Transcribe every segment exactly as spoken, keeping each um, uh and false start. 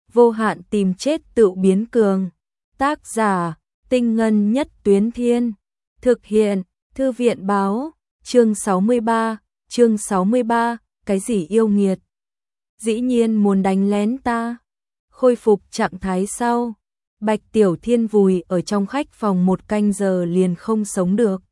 vô hạn tìm chết tự biến cường. Tác giả, Tinh Ngân Nhất Tuyến Thiên. Thực hiện, Thư viện Báo. Chương sáu mươi ba, chương sáu mươi ba, cái gì yêu nghiệt? Dĩ nhiên muốn đánh lén ta. Khôi phục trạng thái sau, Bạch Tiểu Thiên vùi ở trong khách phòng một canh giờ liền không sống được.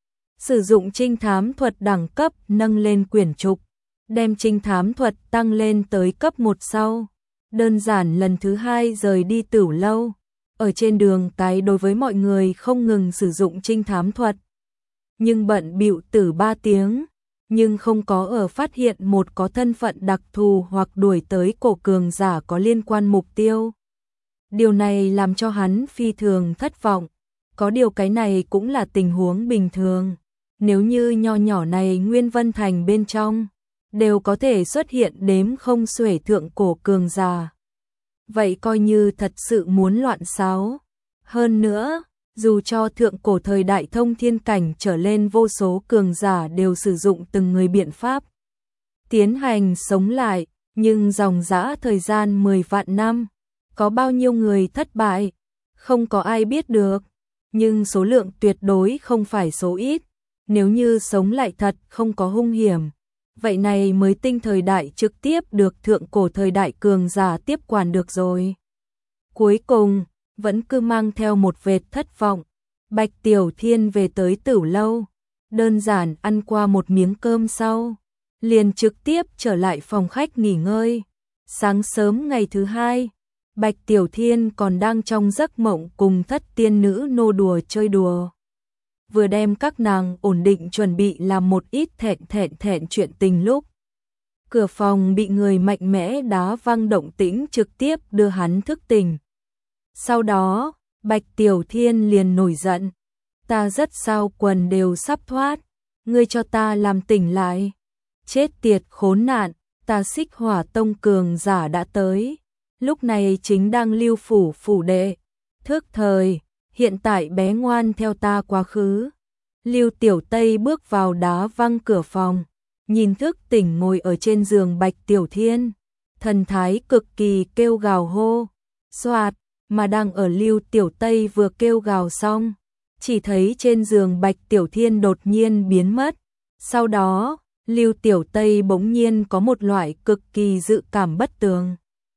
Sử dụng trinh thám thuật đẳng cấp nâng lên quyển trục, đem trinh thám thuật tăng lên tới cấp một sau. Đơn giản lần thứ hai rời đi Tửu lâu. Ở trên đường cái đối với mọi người không ngừng sử dụng trinh thám thuật. Nhưng bận bịu từ ba tiếng, nhưng không có ở phát hiện một có thân phận đặc thù hoặc đuổi tới cổ cường giả có liên quan mục tiêu. Điều này làm cho hắn phi thường thất vọng. Có điều cái này cũng là tình huống bình thường. Nếu như nho nhỏ này Nguyên Vân Thành bên trong đều có thể xuất hiện đếm không xuể thượng cổ cường giả, vậy coi như thật sự muốn loạn xáo. Hơn nữa, dù cho thượng cổ thời đại thông thiên cảnh trở lên vô số cường giả đều sử dụng từng người biện pháp tiến hành sống lại, nhưng dòng dã thời gian mười vạn năm, có bao nhiêu người thất bại, không có ai biết được, nhưng số lượng tuyệt đối không phải số ít. Nếu như sống lại thật không có hung hiểm, vậy này mới tinh thời đại trực tiếp được thượng cổ thời đại cường giả tiếp quản được rồi. Cuối cùng, vẫn cứ mang theo một vệt thất vọng, Bạch Tiểu Thiên về tới Tửu lâu, đơn giản ăn qua một miếng cơm sau, liền trực tiếp trở lại phòng khách nghỉ ngơi. Sáng sớm ngày thứ hai, Bạch Tiểu Thiên còn đang trong giấc mộng cùng thất tiên nữ nô đùa chơi đùa. Vừa đem các nàng ổn định chuẩn bị làm một ít thẹn thẹn thẹn chuyện tình lúc cửa phòng bị người mạnh mẽ đá văng, động tĩnh trực tiếp đưa hắn thức tỉnh. Sau đó, Bạch Tiểu Thiên liền nổi giận. Ta rất sao quần đều sắp thoát, ngươi cho ta làm tỉnh lại. Chết tiệt khốn nạn, ta Xích Hỏa tông cường giả đã tới. Lúc này chính đang lưu phủ phủ đệ. Thức thời, hiện tại bé ngoan theo ta quá khứ. Lưu Tiểu Tây bước vào đá văng cửa phòng, nhìn thức tỉnh ngồi ở trên giường Bạch Tiểu Thiên, thần thái cực kỳ kêu gào hô. Soạt, mà đang ở Lưu Tiểu Tây vừa kêu gào xong, chỉ thấy trên giường Bạch Tiểu Thiên đột nhiên biến mất. Sau đó, Lưu Tiểu Tây bỗng nhiên có một loại cực kỳ dự cảm bất tường.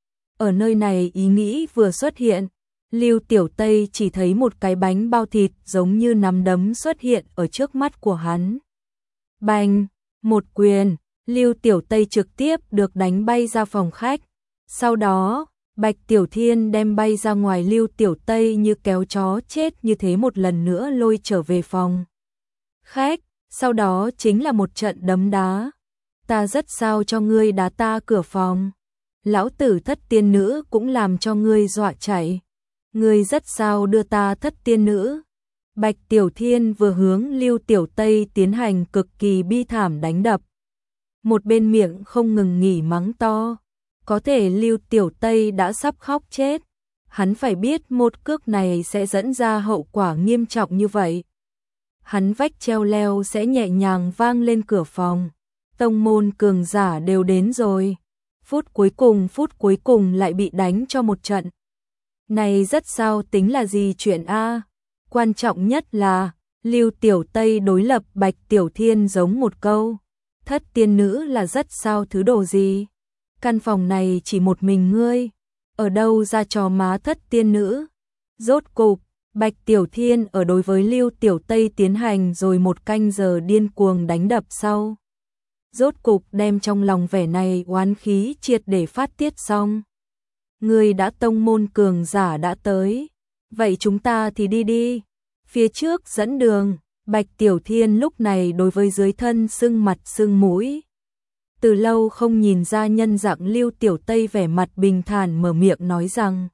Ở nơi này ý nghĩ vừa xuất hiện, Lưu Tiểu Tây chỉ thấy một cái bánh bao thịt giống như nắm đấm xuất hiện ở trước mắt của hắn. Bành, một quyền, Lưu Tiểu Tây trực tiếp được đánh bay ra phòng khách. Sau đó, Bạch Tiểu Thiên đem bay ra ngoài Lưu Tiểu Tây như kéo chó chết như thế một lần nữa lôi trở về phòng khách. Sau đó chính là một trận đấm đá. Ta rất sao cho ngươi đá ta cửa phòng. Lão tử thất tiên nữ cũng làm cho ngươi dọa chạy. Ngươi rất sao đưa ta thất tiên nữ. Bạch Tiểu Thiên vừa hướng Lưu Tiểu Tây tiến hành cực kỳ bi thảm đánh đập. Một bên miệng không ngừng nghỉ mắng to. Có thể Lưu Tiểu Tây đã sắp khóc chết. Hắn phải biết một cước này sẽ dẫn ra hậu quả nghiêm trọng như vậy. Hắn vách treo leo sẽ nhẹ nhàng vang lên cửa phòng. Tông môn cường giả đều đến rồi. Phút cuối cùng phút cuối cùng lại bị đánh cho một trận. Này rất sao tính là gì chuyện a? Quan trọng nhất là Lưu Tiểu Tây đối lập Bạch Tiểu Thiên giống một câu. Thất tiên nữ là rất sao thứ đồ gì? Căn phòng này chỉ một mình ngươi, ở đâu ra trò má thất tiên nữ? Rốt cục, Bạch Tiểu Thiên ở đối với Lưu Tiểu Tây tiến hành rồi một canh giờ điên cuồng đánh đập sau. Rốt cục đem trong lòng vẻ này oán khí triệt để phát tiết xong. Người đã tông môn cường giả đã tới, vậy chúng ta thì đi đi. Phía trước dẫn đường, Bạch Tiểu Thiên lúc này đối với dưới thân sưng mặt sưng mũi. Từ lâu không nhìn ra nhân dạng Lưu Tiểu Tây vẻ mặt bình thản mở miệng nói rằng: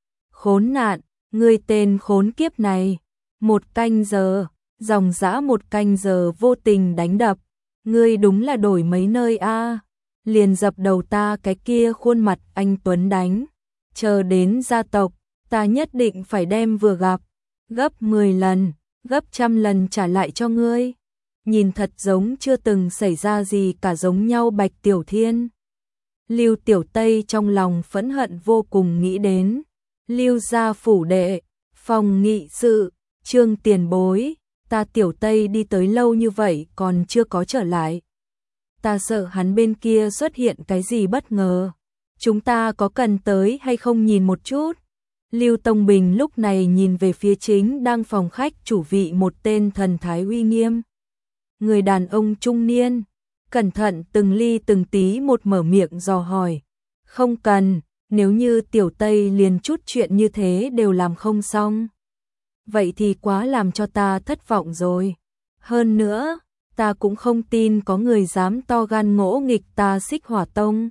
khốn nạn, ngươi tên khốn kiếp này, một canh giờ, dòng dã một canh giờ vô tình đánh đập, ngươi đúng là đổi mấy nơi a? Liền dập đầu ta cái kia khuôn mặt anh tuấn đánh, chờ đến gia tộc, ta nhất định phải đem vừa gặp, gấp mười lần, gấp trăm lần trả lại cho ngươi. Nhìn thật giống chưa từng xảy ra gì cả giống nhau Bạch Tiểu Thiên. Lưu Tiểu Tây trong lòng phẫn hận vô cùng nghĩ đến. Lưu gia phủ đệ, phòng nghị sự, Trương tiền bối, ta Tiểu Tây đi tới lâu như vậy còn chưa có trở lại. Ta sợ hắn bên kia xuất hiện cái gì bất ngờ. Chúng ta có cần tới hay không nhìn một chút? Lưu Tông Bình lúc này nhìn về phía chính đang phòng khách chủ vị một tên thần thái uy nghiêm. Người đàn ông trung niên, cẩn thận từng ly từng tí một mở miệng dò hỏi. Không cần, nếu như Tiểu Tây liền chút chuyện như thế đều làm không xong. Vậy thì quá làm cho ta thất vọng rồi. Hơn nữa, ta cũng không tin có người dám to gan ngỗ nghịch ta Xích Hỏa Tông.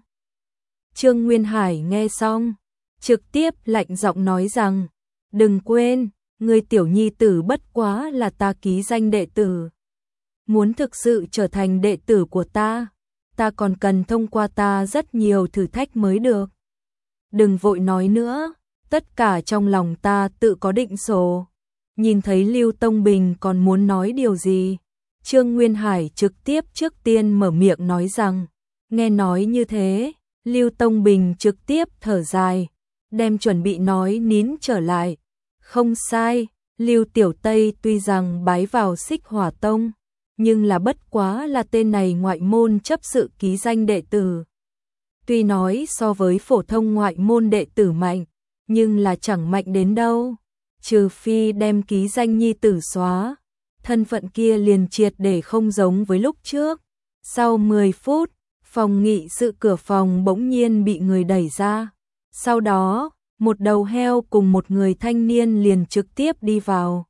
Trương Nguyên Hải nghe xong, trực tiếp lạnh giọng nói rằng, đừng quên, người tiểu nhi tử bất quá là ta ký danh đệ tử. Muốn thực sự trở thành đệ tử của ta, ta còn cần thông qua ta rất nhiều thử thách mới được. Đừng vội nói nữa, tất cả trong lòng ta tự có định số. Nhìn thấy Lưu Tông Bình còn muốn nói điều gì, Trương Nguyên Hải trực tiếp trước tiên mở miệng nói rằng, nghe nói như thế, Lưu Tông Bình trực tiếp thở dài, đem chuẩn bị nói nín trở lại. Không sai, Lưu Tiểu Tây tuy rằng bái vào Xích Hỏa Tông, nhưng là bất quá là tên này ngoại môn chấp sự ký danh đệ tử. Tuy nói so với phổ thông ngoại môn đệ tử mạnh, nhưng là chẳng mạnh đến đâu. Trừ phi đem ký danh nhi tử xóa, thân phận kia liền triệt để không giống với lúc trước. Sau mười phút, phòng nghị sự cửa phòng bỗng nhiên bị người đẩy ra. Sau đó, một đầu heo cùng một người thanh niên liền trực tiếp đi vào.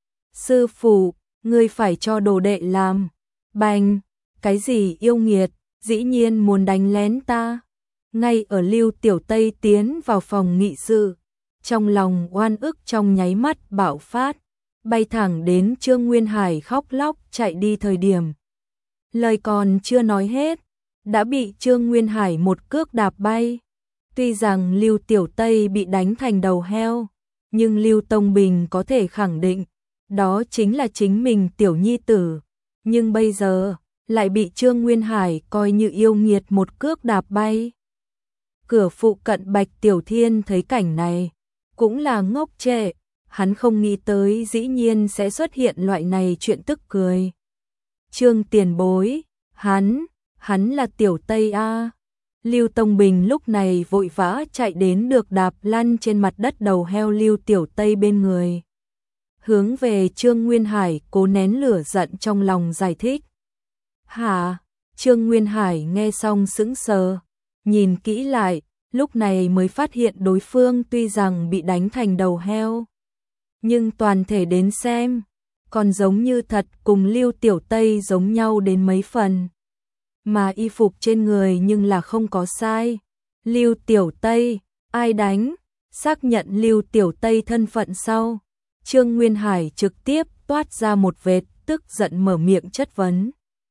Sư phụ, ngươi phải cho đồ đệ làm. Bành, cái gì yêu nghiệt, dĩ nhiên muốn đánh lén ta. Ngay ở Lưu Tiểu Tây tiến vào phòng nghị sự, trong lòng oan ức trong nháy mắt bạo phát, bay thẳng đến Trương Nguyên Hải khóc lóc chạy đi thời điểm. Lời còn chưa nói hết, đã bị Trương Nguyên Hải một cước đạp bay. Tuy rằng Lưu Tiểu Tây bị đánh thành đầu heo, nhưng Lưu Tông Bình có thể khẳng định, đó chính là chính mình tiểu nhi tử. Nhưng bây giờ, lại bị Trương Nguyên Hải coi như yêu nghiệt một cước đạp bay. Cửa phụ cận Bạch Tiểu Thiên thấy cảnh này, cũng là ngốc trệ, hắn không nghĩ tới dĩ nhiên sẽ xuất hiện loại này chuyện tức cười. Trương tiền bối, hắn, hắn là Tiểu Tây A. Lưu Tông Bình lúc này vội vã chạy đến được đạp lăn trên mặt đất đầu heo Lưu Tiểu Tây bên người. Hướng về Trương Nguyên Hải cố nén lửa giận trong lòng giải thích. Hả? Trương Nguyên Hải nghe xong sững sờ, nhìn kỹ lại, lúc này mới phát hiện đối phương tuy rằng bị đánh thành đầu heo, nhưng toàn thể đến xem, còn giống như thật cùng Lưu Tiểu Tây giống nhau đến mấy phần. Mà y phục trên người nhưng là không có sai. Lưu Tiểu Tây, ai đánh? Xác nhận Lưu Tiểu Tây thân phận sau, Trương Nguyên Hải trực tiếp toát ra một vệt tức giận mở miệng chất vấn.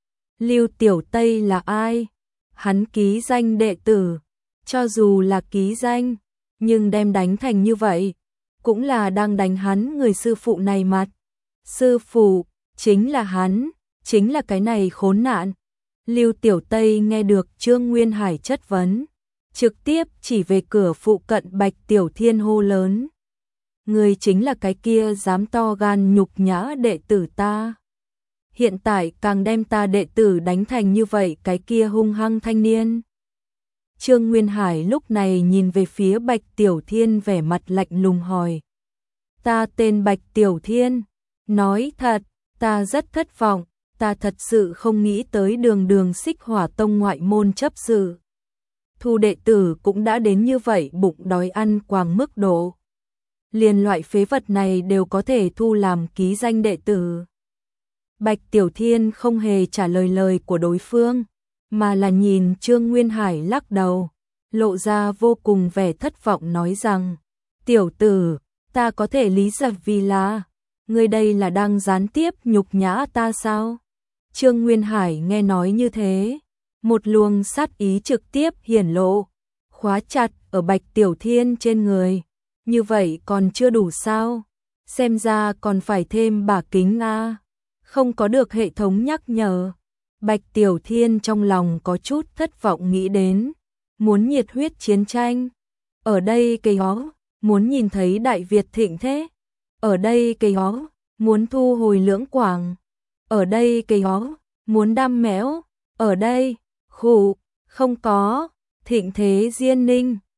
Lưu Tiểu Tây là ai? Hắn ký danh đệ tử, cho dù là ký danh, nhưng đem đánh thành như vậy, cũng là đang đánh hắn người sư phụ này mặt. Sư phụ, chính là hắn, chính là cái này khốn nạn. Lưu Tiểu Tây nghe được Trương Nguyên Hải chất vấn, trực tiếp chỉ về cửa phụ cận Bạch Tiểu Thiên hô lớn. Người chính là cái kia dám to gan nhục nhã đệ tử ta. Hiện tại càng đem ta đệ tử đánh thành như vậy cái kia hung hăng thanh niên. Trương Nguyên Hải lúc này nhìn về phía Bạch Tiểu Thiên vẻ mặt lạnh lùng hỏi. Ta tên Bạch Tiểu Thiên, nói thật, ta rất thất vọng, ta thật sự không nghĩ tới đường đường Xích Hỏa Tông ngoại môn chấp sự. Thu đệ tử cũng đã đến như vậy bụng đói ăn quàng mức độ. Liền loại phế vật này đều có thể thu làm ký danh đệ tử. Bạch Tiểu Thiên không hề trả lời lời của đối phương, mà là nhìn Trương Nguyên Hải lắc đầu, lộ ra vô cùng vẻ thất vọng nói rằng, tiểu tử, ta có thể lý giải vì là, ngươi đây là đang gián tiếp nhục nhã ta sao? Trương Nguyên Hải nghe nói như thế, một luồng sát ý trực tiếp hiển lộ, khóa chặt ở Bạch Tiểu Thiên trên người. Như vậy còn chưa đủ sao? Xem ra còn phải thêm bả kính a. Không có được hệ thống nhắc nhở. Bạch Tiểu Thiên trong lòng có chút thất vọng nghĩ đến. muốn nhiệt huyết chiến tranh. Ở đây cây ó, muốn nhìn thấy Đại Việt thịnh thế. Ở đây cây ó, muốn thu hồi Lưỡng Quảng. Ở đây cây ó, muốn đam mẽo. Ở đây, khụ, không có, thịnh thế Diên Ninh.